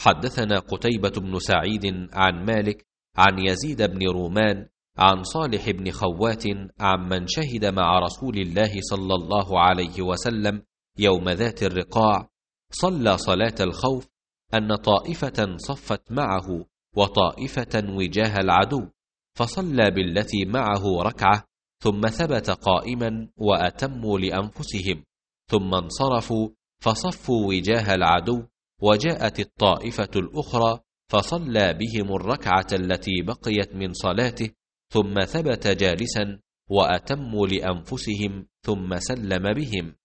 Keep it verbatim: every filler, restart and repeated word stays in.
حدثنا قتيبة بن سعيد عن مالك عن يزيد بن رومان عن صالح بن خوات عمن شهد مع رسول الله صلى الله عليه وسلم يوم ذات الرقاع صلى صلاة الخوف أن طائفة صفت معه وطائفة وجاه العدو، فصلى بالتي معه ركعة ثم ثبت قائما وأتموا لأنفسهم، ثم انصرفوا فصفوا وجاه العدو، وجاءت الطائفة الأخرى فصلى بهم الركعة التي بقيت من صلاته، ثم ثبت جالسا وأتموا لأنفسهم ثم سلم بهم.